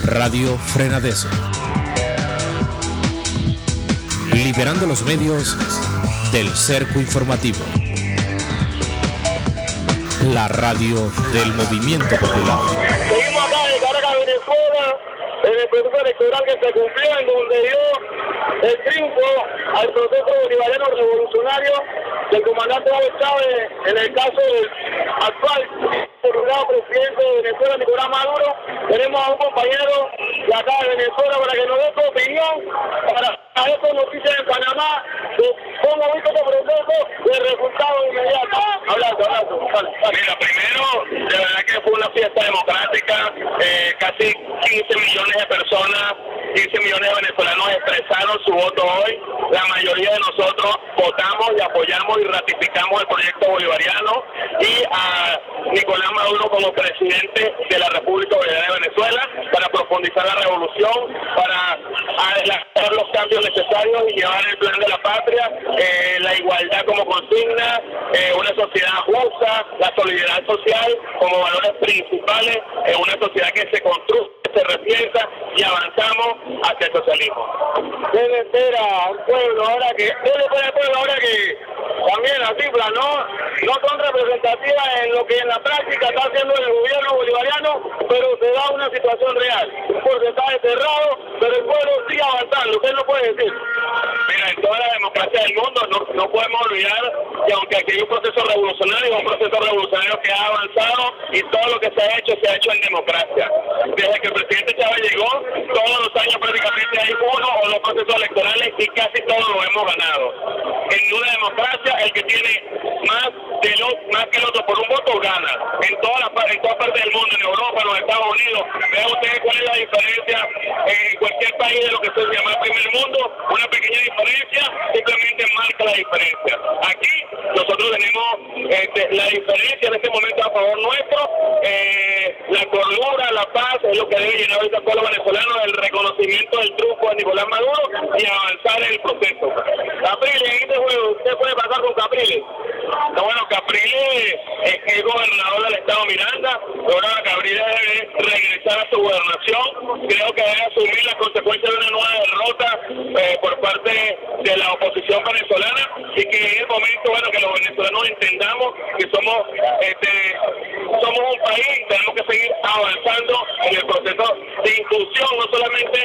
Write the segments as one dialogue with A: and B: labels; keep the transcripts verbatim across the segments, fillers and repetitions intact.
A: Radio Frenadeso. Liberando los medios del cerco informativo. La radio del movimiento popular.
B: Seguimos acá en Caracas, Venezuela, en el proceso electoral que se cumplió, en donde dio el triunfo al proceso bolivariano revolucionario del comandante Hugo Chávez en el caso del actual presidente de Venezuela, Nicolás Maduro. Tenemos a un compañero de acá de Venezuela para que nos dé su opinión para esta noticia en Panamá de cómo viste este proceso y el resultado inmediato. Hablando, hablando. Vale, vale.
C: Mira, primero, de verdad que fue una fiesta democrática, eh, casi quince millones de personas, quince millones de venezolanos expresaron su voto hoy. La mayoría de nosotros votamos y apoyamos y ratificamos el proyecto bolivariano y a Nicolás Maduro como presidente de la República Bolivariana de Venezuela para profundizar la revolución, para adelantar los cambios necesarios y llevar el plan de la patria, eh, la igualdad como consigna, eh, una sociedad justa, la solidaridad social como valores principales en una sociedad que se construye, se repiensa y avanzamos hacia el socialismo.
B: ¿Qué le espera al pueblo ahora que, qué le espera al pueblo ahora que también las cifras no, no son representativas en lo que en la práctica está haciendo el gobierno bolivariano, pero se da una situación real, un porcentaje cerrado, pero el pueblo sigue avanzando? ¿Qué no puede decir?
C: Mira, en toda la democracia del mundo no, no podemos olvidar que aunque aquí hay un proceso revolucionario, un proceso revolucionario que ha avanzado y todo lo que se ha hecho, se ha hecho en democracia. Desde que el presidente Chávez llegó, todos los años prácticamente hay uno o dos procesos electorales y casi todos lo hemos ganado. En una democracia, el que tiene más, de lo, más que el otro por un voto gana. En toda la en toda parte del mundo, en Europa, en los Estados Unidos, vean ustedes cuál es la diferencia en cualquier país de lo que se llama el primer mundo, una pequeña diferencia simplemente marca la diferencia. Aquí nosotros tenemos este, la diferencia en este momento a favor nuestro, eh, la cordura, la paz es lo que debe llenar ahorita al pueblo venezolano, el reconocimiento del triunfo de Nicolás Maduro y avanzar en el proceso. Capriles, en este juego, ¿qué puede pasar con Capriles? No, bueno, Capriles es el gobernador del estado Miranda, ahora Capriles debe regresar a su gobernación, creo que debe asumir las consecuencias de una nueva derrota eh, por parte de la oposición venezolana y que en el momento, bueno, que los venezolanos entendamos que somos este, somos un país y tenemos que seguir avanzando en el proceso de inclusión, no solamente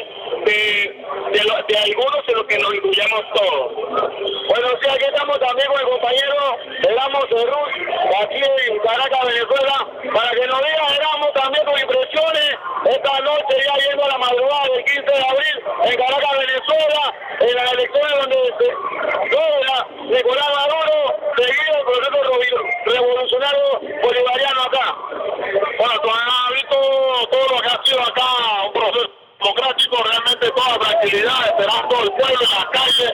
C: de, de, lo, de algunos, sino que nos incluyamos todos.
B: Bueno, sí, aquí estamos también con el compañero Erasmo Cerrús, aquí en Caracas, Venezuela, para que nos diga, Erasmo, también tus impresiones esta noche, ya yendo a la madrugada del quince de abril, en Caracas, Venezuela, en las elecciones donde se logra Nicolás Maduro, seguido el proceso revolucionario bolivariano acá.
D: Bueno, tú has visto todo lo que ha sido acá, un proceso democrático, realmente toda tranquilidad, esperando el pueblo en las calles,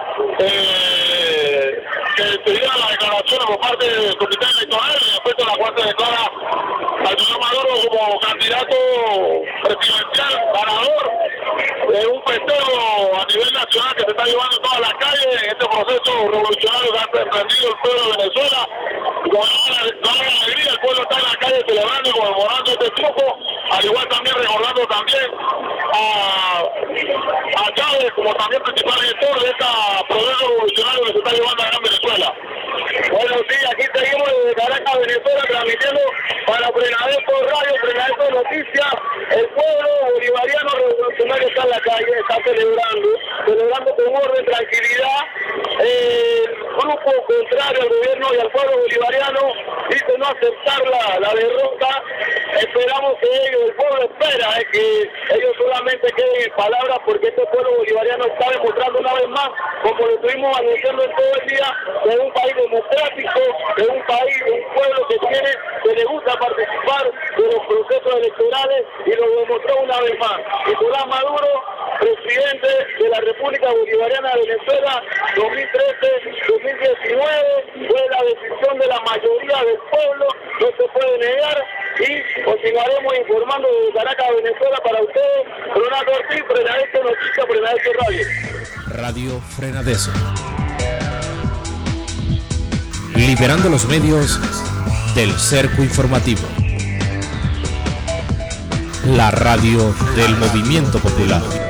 D: eh, que se digan las declaraciones por parte del comité electoral y después de la cual se declara al señor Maduro como candidato presidencial ganador de un festejo a nivel nacional que se está llevando en todas las calles en este proceso revolucionario que ha emprendido el pueblo de Venezuela. Con toda la alegría, el pueblo está en la calle celebrando y conmemorando este triunfo, al igual también recordando también a, a Chávez como también principal gestor de este proceso revolucionario que se está llevando acá en Venezuela.
B: Bueno, sí, aquí seguimos desde Caracas, Venezuela, transmitiendo para Frenadeso Radio, Frenadeso Noticias. El pueblo bolivariano revolucionario está en la calle, está celebrando, celebrando con orden, tranquilidad. El grupo contrario al gobierno y al pueblo bolivariano dice no aceptar la, la derrota. Esperamos que ellos, el pueblo espera es que ellos solamente queden en palabras, porque este pueblo bolivariano está demostrando una vez más, como lo estuvimos anunciando en todo el día, que es un país democrático, que es un país, un pueblo que tiene, que le gusta participar de los procesos electorales, y lo demostró una vez más. Nicolás Maduro, presidente de la República Bolivariana de Venezuela, dos mil trece dos mil diecinueve, fue la decisión de la mayoría del pueblo, no se puede negar, y continuaremos informando desde Caracas, Venezuela, para ustedes. Ronaldo Ortiz, Frenadeso Noticias, Frenadeso Radio.
A: Radio Frenadeso. Liberando los medios del cerco informativo. la radio del movimiento popular.